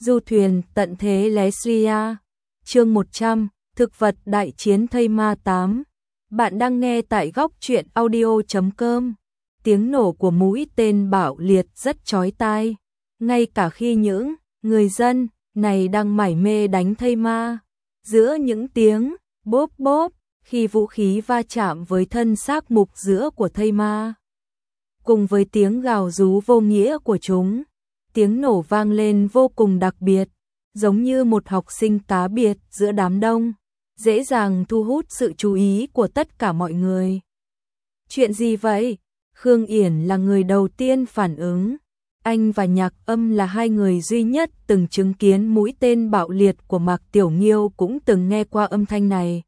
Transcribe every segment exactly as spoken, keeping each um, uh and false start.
Du thuyền tận thế Leslia. Chương một trăm, thực vật đại chiến thây ma tám. Bạn đang nghe tại góc truyện audio chấm com. Tiếng nổ của mũi tên bạo liệt rất chói tai, ngay cả khi những người dân này đang mải mê đánh thây ma. Giữa những tiếng bốp bốp, khi vũ khí va chạm với thân xác mục giữa của thây ma, cùng với tiếng gào rú vô nghĩa của chúng, tiếng nổ vang lên vô cùng đặc biệt, giống như một học sinh cá biệt giữa đám đông, dễ dàng thu hút sự chú ý của tất cả mọi người. Chuyện gì vậy? Khương Yển là người đầu tiên phản ứng. Anh và Nhạc Âm là hai người duy nhất từng chứng kiến mũi tên bạo liệt của Mạc Tiểu Nghiêu, cũng từng nghe qua âm thanh này.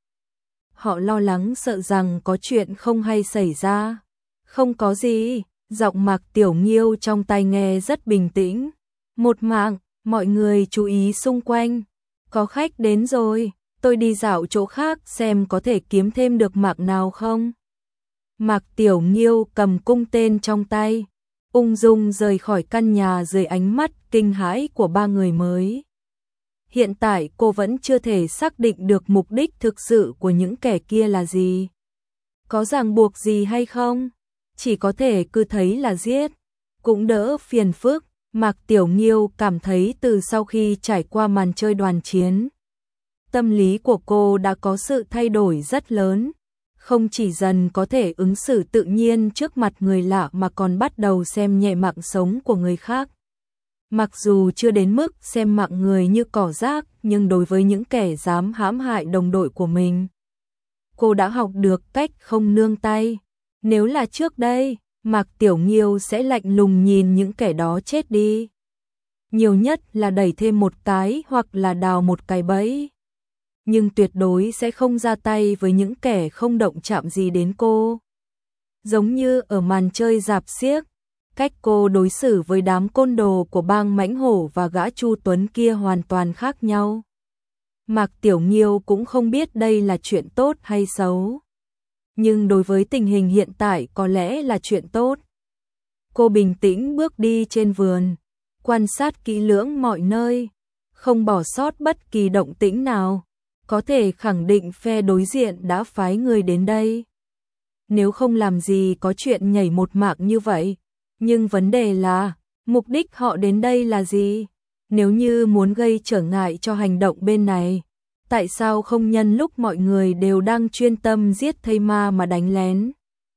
Họ lo lắng sợ rằng có chuyện không hay xảy ra. Không có gì, giọng Mạc Tiểu Nghiêu trong tai nghe rất bình tĩnh. Một mạng, mọi người chú ý xung quanh. Có khách đến rồi, tôi đi dạo chỗ khác xem có thể kiếm thêm được mạng nào không. Mạc Tiểu Nghiêu cầm cung tên trong tay, ung dung rời khỏi căn nhà dưới ánh mắt kinh hãi của ba người mới. Hiện tại cô vẫn chưa thể xác định được mục đích thực sự của những kẻ kia là gì. Có ràng buộc gì hay không? Chỉ có thể cứ thấy là giết, cũng đỡ phiền phức. Mạc Tiểu Nghiêu cảm thấy từ sau khi trải qua màn chơi đoàn chiến, tâm lý của cô đã có sự thay đổi rất lớn. Không chỉ dần có thể ứng xử tự nhiên trước mặt người lạ mà còn bắt đầu xem nhẹ mạng sống của người khác. Mặc dù chưa đến mức xem mạng người như cỏ rác, nhưng đối với những kẻ dám hãm hại đồng đội của mình, cô đã học được cách không nương tay. Nếu là trước đây, Mạc Tiểu Nghiêu sẽ lạnh lùng nhìn những kẻ đó chết đi. Nhiều nhất là đẩy thêm một cái hoặc là đào một cái bẫy. Nhưng tuyệt đối sẽ không ra tay với những kẻ không động chạm gì đến cô. Giống như ở màn chơi rạp xiếc, cách cô đối xử với đám côn đồ của bang Mãnh Hổ và gã Chu Tuấn kia hoàn toàn khác nhau. Mạc Tiểu Nghiêu cũng không biết đây là chuyện tốt hay xấu. Nhưng đối với tình hình hiện tại có lẽ là chuyện tốt. Cô bình tĩnh bước đi trên vườn, quan sát kỹ lưỡng mọi nơi, không bỏ sót bất kỳ động tĩnh nào. Có thể khẳng định phe đối diện đã phái người đến đây. Nếu không làm gì có chuyện nhảy một mạng như vậy. Nhưng vấn đề là, mục đích họ đến đây là gì? Nếu như muốn gây trở ngại cho hành động bên này, tại sao không nhân lúc mọi người đều đang chuyên tâm giết thây ma mà đánh lén?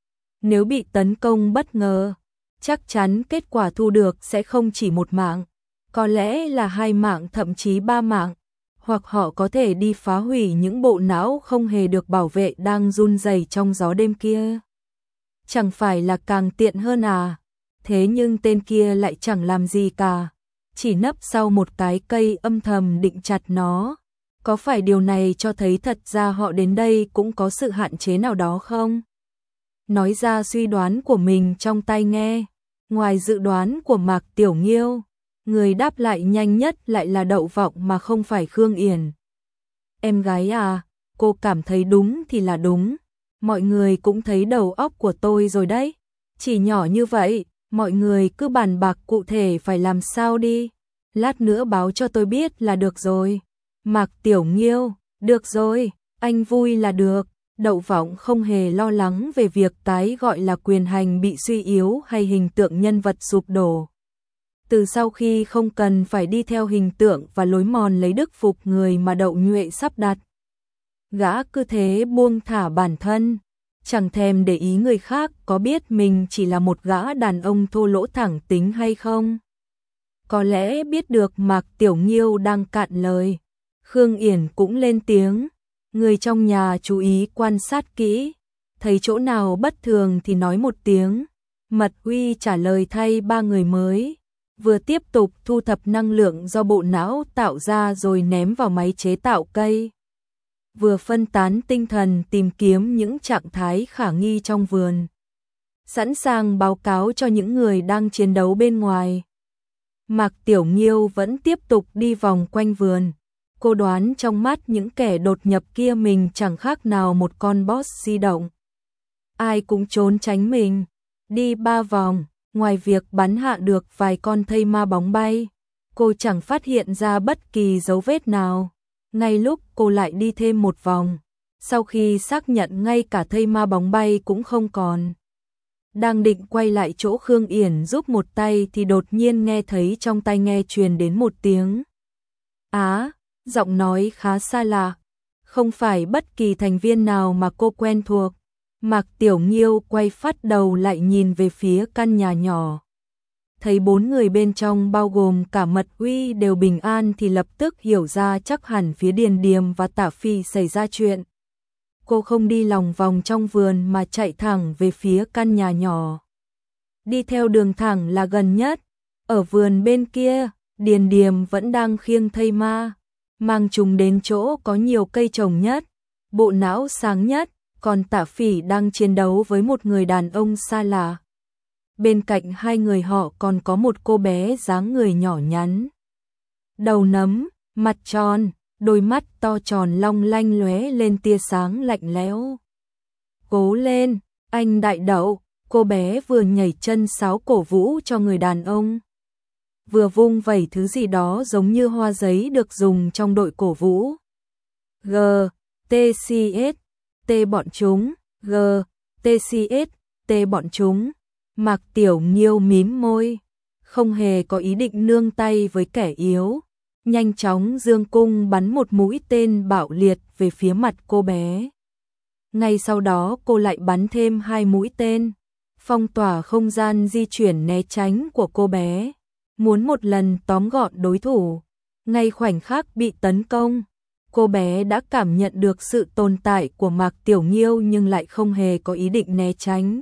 Nếu bị tấn công bất ngờ, chắc chắn kết quả thu được sẽ không chỉ một mạng, có lẽ là hai mạng thậm chí ba mạng. Hoặc họ có thể đi phá hủy những bộ não không hề được bảo vệ đang run rẩy trong gió đêm kia. Chẳng phải là càng tiện hơn à? Thế nhưng tên kia lại chẳng làm gì cả, chỉ nấp sau một cái cây âm thầm định chặt nó. Có phải điều này cho thấy thật ra họ đến đây cũng có sự hạn chế nào đó không? Nói ra suy đoán của mình trong tai nghe, ngoài dự đoán của Mạc Tiểu Nghiêu, người đáp lại nhanh nhất lại là Đậu Vọng mà không phải Khương Yển. Em gái à, cô cảm thấy đúng thì là đúng. Mọi người cũng thấy đầu óc của tôi rồi đấy. Chỉ nhỏ như vậy, mọi người cứ bàn bạc cụ thể phải làm sao đi. Lát nữa báo cho tôi biết là được rồi. Mạc Tiểu Nghiêu, được rồi, anh vui là được. Đậu Vọng không hề lo lắng về việc cái gọi là quyền hành bị suy yếu hay hình tượng nhân vật sụp đổ. Từ sau khi không cần phải đi theo hình tượng và lối mòn lấy đức phục người mà Đậu Nhuệ sắp đặt, gã cứ thế buông thả bản thân, chẳng thèm để ý người khác có biết mình chỉ là một gã đàn ông thô lỗ thẳng tính hay không. Có lẽ biết được Mạc Tiểu Nghiêu đang cạn lời, Khương Yển cũng lên tiếng. Người trong nhà chú ý quan sát kỹ, thấy chỗ nào bất thường thì nói một tiếng. Mật Huy trả lời thay ba người mới, vừa tiếp tục thu thập năng lượng do bộ não tạo ra rồi ném vào máy chế tạo cây, vừa phân tán tinh thần tìm kiếm những trạng thái khả nghi trong vườn, sẵn sàng báo cáo cho những người đang chiến đấu bên ngoài. Mạc Tiểu Nghiêu vẫn tiếp tục đi vòng quanh vườn. Cô đoán trong mắt những kẻ đột nhập kia mình chẳng khác nào một con boss di động. Ai cũng trốn tránh mình. Đi ba vòng, ngoài việc bắn hạ được vài con thây ma bóng bay, cô chẳng phát hiện ra bất kỳ dấu vết nào. Ngay lúc cô lại đi thêm một vòng, sau khi xác nhận ngay cả thây ma bóng bay cũng không còn. Đang định quay lại chỗ Khương Yển giúp một tay thì đột nhiên nghe thấy trong tai nghe truyền đến một tiếng. Á, giọng nói khá xa lạ, không phải bất kỳ thành viên nào mà cô quen thuộc. Mạc Tiểu Nghiêu quay phát đầu lại nhìn về phía căn nhà nhỏ. Thấy bốn người bên trong bao gồm cả Mật Uy đều bình an thì lập tức hiểu ra chắc hẳn phía Điền Điềm và Tả Phi xảy ra chuyện. Cô không đi lòng vòng trong vườn mà chạy thẳng về phía căn nhà nhỏ. Đi theo đường thẳng là gần nhất. Ở vườn bên kia, Điền Điềm vẫn đang khiêng thây ma, mang chúng đến chỗ có nhiều cây trồng nhất, bộ não sáng nhất, còn Tả Phỉ đang chiến đấu với một người đàn ông xa lạ. Bên cạnh hai người họ còn có một cô bé dáng người nhỏ nhắn. Đầu nấm, mặt tròn, đôi mắt to tròn long lanh lóe lên tia sáng lạnh lẽo. Cố lên, anh đại đậu, cô bé vừa nhảy chân sáo cổ vũ cho người đàn ông. Vừa vung vẩy thứ gì đó giống như hoa giấy được dùng trong đội cổ vũ. G, T, C, S, T bọn chúng, G, T, C, S, T bọn chúng. Mạc Tiểu Nghiêu mím môi, không hề có ý định nương tay với kẻ yếu. Nhanh chóng dương cung bắn một mũi tên bạo liệt về phía mặt cô bé. Ngay sau đó cô lại bắn thêm hai mũi tên, phong tỏa không gian di chuyển né tránh của cô bé. Muốn một lần tóm gọn đối thủ. Ngay khoảnh khắc bị tấn công, cô bé đã cảm nhận được sự tồn tại của Mạc Tiểu Nghiêu nhưng lại không hề có ý định né tránh.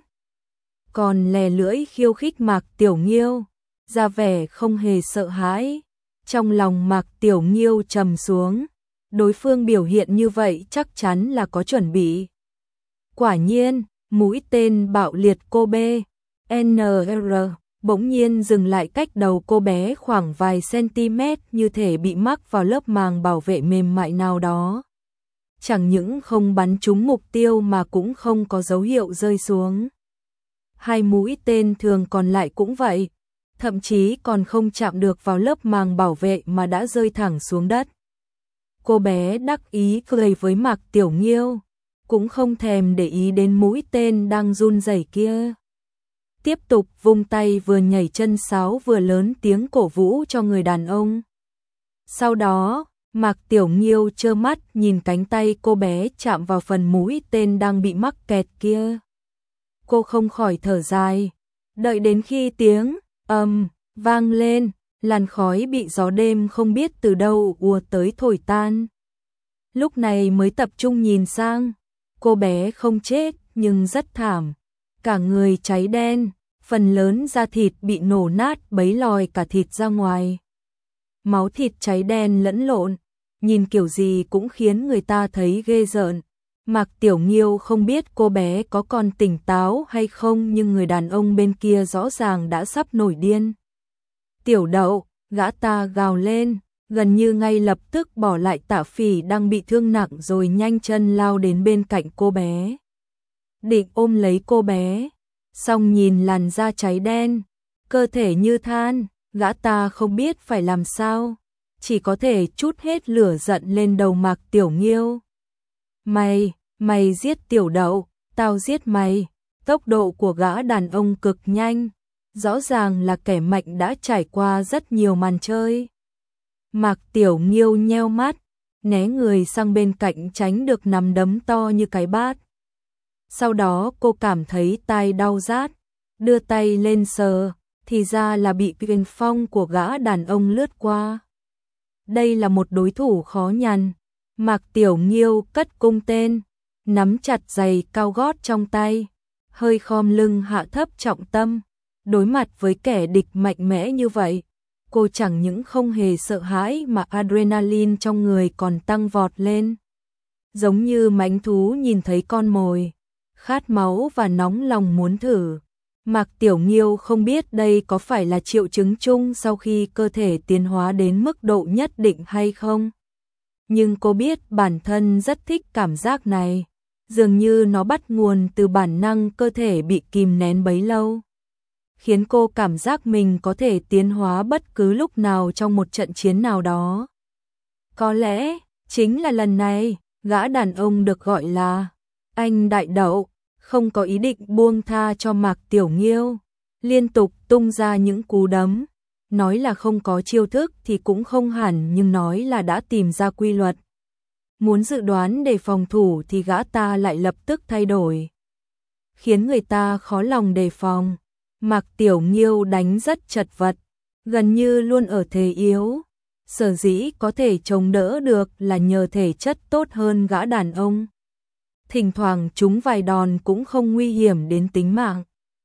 Còn lè lưỡi khiêu khích Mạc Tiểu Nghiêu, ra vẻ không hề sợ hãi. Trong lòng Mạc Tiểu Nghiêu trầm xuống, đối phương biểu hiện như vậy chắc chắn là có chuẩn bị. Quả nhiên, mũi tên bạo liệt cô B, N R, bỗng nhiên dừng lại cách đầu cô bé khoảng vài cm như thể bị mắc vào lớp màng bảo vệ mềm mại nào đó. Chẳng những không bắn trúng mục tiêu mà cũng không có dấu hiệu rơi xuống. Hai mũi tên thường còn lại cũng vậy, thậm chí còn không chạm được vào lớp màng bảo vệ mà đã rơi thẳng xuống đất. Cô bé đắc ý cười với Mạc Tiểu Nghiêu, cũng không thèm để ý đến mũi tên đang run rẩy kia. Tiếp tục vung tay vừa nhảy chân sáo vừa lớn tiếng cổ vũ cho người đàn ông. Sau đó, Mạc Tiểu Nghiêu trơ mắt nhìn cánh tay cô bé chạm vào phần mũi tên đang bị mắc kẹt kia. Cô không khỏi thở dài, đợi đến khi tiếng ầm um, vang lên, làn khói bị gió đêm không biết từ đâu ùa tới thổi tan. Lúc này mới tập trung nhìn sang, cô bé không chết nhưng rất thảm, cả người cháy đen, phần lớn da thịt bị nổ nát bấy lòi cả thịt ra ngoài. Máu thịt cháy đen lẫn lộn, nhìn kiểu gì cũng khiến người ta thấy ghê rợn. Mạc Tiểu Nghiêu không biết cô bé có còn tỉnh táo hay không nhưng người đàn ông bên kia rõ ràng đã sắp nổi điên. Tiểu Đậu, gã ta gào lên, gần như ngay lập tức bỏ lại Tạ Phỉ đang bị thương nặng rồi nhanh chân lao đến bên cạnh cô bé. Định ôm lấy cô bé, xong nhìn làn da cháy đen, cơ thể như than, gã ta không biết phải làm sao, chỉ có thể trút hết lửa giận lên đầu Mạc Tiểu Nghiêu. Mày, mày giết Tiểu Đậu, tao giết mày. Tốc độ của gã đàn ông cực nhanh, rõ ràng là kẻ mạnh đã trải qua rất nhiều màn chơi. Mạc Tiểu Nghiêu nheo mắt, né người sang bên cạnh tránh được nắm đấm to như cái bát. Sau đó cô cảm thấy tai đau rát, đưa tay lên sờ, thì ra là bị quyền phong của gã đàn ông lướt qua. Đây là một đối thủ khó nhằn. Mạc Tiểu Nghiêu cất cung tên, nắm chặt giày cao gót trong tay, hơi khom lưng hạ thấp trọng tâm. Đối mặt với kẻ địch mạnh mẽ như vậy, cô chẳng những không hề sợ hãi mà adrenaline trong người còn tăng vọt lên. Giống như mãnh thú nhìn thấy con mồi, khát máu và nóng lòng muốn thử. Mạc Tiểu Nghiêu không biết đây có phải là triệu chứng chung sau khi cơ thể tiến hóa đến mức độ nhất định hay không. Nhưng cô biết bản thân rất thích cảm giác này, dường như nó bắt nguồn từ bản năng cơ thể bị kìm nén bấy lâu. khiến cô cảm giác mình có thể tiến hóa bất cứ lúc nào trong một trận chiến nào đó. Có lẽ, chính là lần này, gã đàn ông được gọi là anh Đại Đậu, không có ý định buông tha cho Mạc Tiểu Nghiêu, liên tục tung ra những cú đấm. Nói là không có chiêu thức thì cũng không hẳn, nhưng nói là đã tìm ra quy luật. Muốn dự đoán để phòng thủ thì gã ta lại lập tức thay đổi, khiến người ta khó lòng đề phòng. Mạc Tiểu Nghiêu đánh rất chật vật, gần như luôn ở thế yếu. Sở dĩ có thể chống đỡ được là nhờ thể chất tốt hơn gã đàn ông. Thỉnh thoảng trúng vài đòn cũng không nguy hiểm đến tính mạng.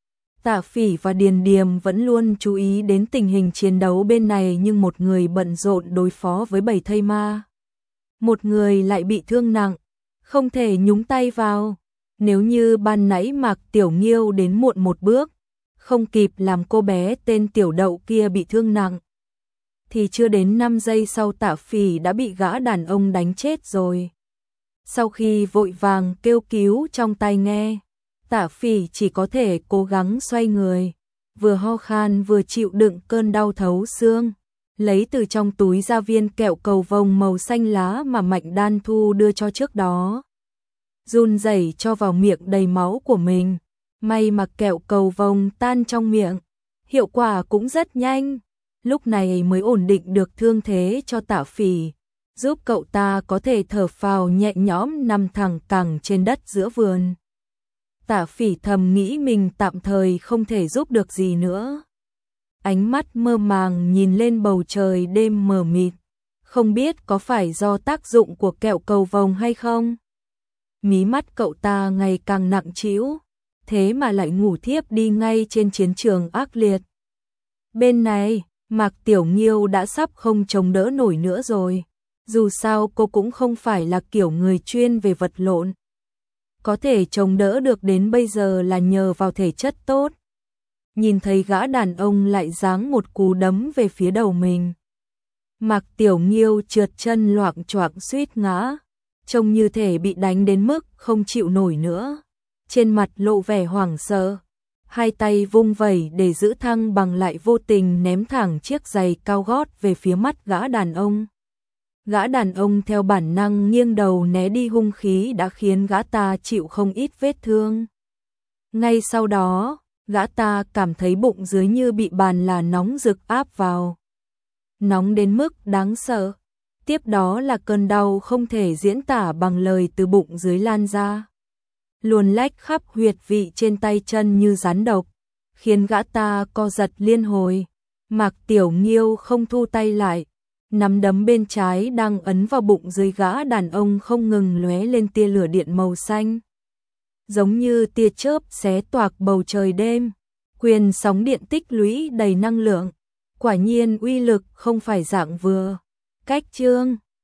Tạ Phỉ và Điền Điềm vẫn luôn chú ý đến tình hình chiến đấu bên này, nhưng một người bận rộn đối phó với bầy thây ma, một người lại bị thương nặng, không thể nhúng tay vào. Nếu như ban nãy Mạc Tiểu Nghiêu đến muộn một bước, không kịp làm cô bé tên Tiểu Đậu kia bị thương nặng, thì chưa đến năm giây sau Tạ Phỉ đã bị gã đàn ông đánh chết rồi. Sau khi vội vàng kêu cứu trong tai nghe, Tạ Phỉ chỉ có thể cố gắng xoay người, vừa ho khan vừa chịu đựng cơn đau thấu xương, lấy từ trong túi ra viên kẹo cầu vồng màu xanh lá mà Mạnh Đan Thu đưa cho trước đó. Run rẩy cho vào miệng đầy máu của mình, may mà kẹo cầu vồng tan trong miệng, hiệu quả cũng rất nhanh, lúc này mới ổn định được thương thế cho Tạ Phỉ, giúp cậu ta có thể thở phào nhẹ nhõm nằm thẳng cẳng trên đất giữa vườn. Tạ Phỉ thầm nghĩ mình tạm thời không thể giúp được gì nữa. Ánh mắt mơ màng nhìn lên bầu trời đêm mờ mịt, không biết có phải do tác dụng của kẹo cầu vồng hay không. Mí mắt cậu ta ngày càng nặng trĩu, thế mà lại ngủ thiếp đi ngay trên chiến trường ác liệt. Bên này, Mạc Tiểu Nghiêu đã sắp không chống đỡ nổi nữa rồi. Dù sao cô cũng không phải là kiểu người chuyên về vật lộn. Có thể chống đỡ được đến bây giờ là nhờ vào thể chất tốt. Nhìn thấy gã đàn ông lại giáng một cú đấm về phía đầu mình, Mạc Tiểu Nghiêu trượt chân loạng choạng suýt ngã, trông như thể bị đánh đến mức không chịu nổi nữa. Trên mặt lộ vẻ hoảng sợ, hai tay vung vẩy để giữ thăng bằng, lại vô tình ném thẳng chiếc giày cao gót về phía mắt gã đàn ông. Gã đàn ông theo bản năng nghiêng đầu né đi, hung khí đã khiến gã ta chịu không ít vết thương. Ngay sau đó, gã ta cảm thấy bụng dưới như bị bàn là nóng rực áp vào. Nóng đến mức đáng sợ. Tiếp đó là cơn đau không thể diễn tả bằng lời từ bụng dưới lan ra, luồn lách khắp huyệt vị trên tay chân như rắn độc, khiến gã ta co giật liên hồi. Mạc Tiểu Nghiêu không thu tay lại, nắm đấm bên trái đang ấn vào bụng dưới gã đàn ông không ngừng lóe lên tia lửa điện màu xanh, giống như tia chớp xé toạc bầu trời đêm. Quyền sóng điện tích lũy đầy năng lượng, quả nhiên uy lực không phải dạng vừa. Cách chương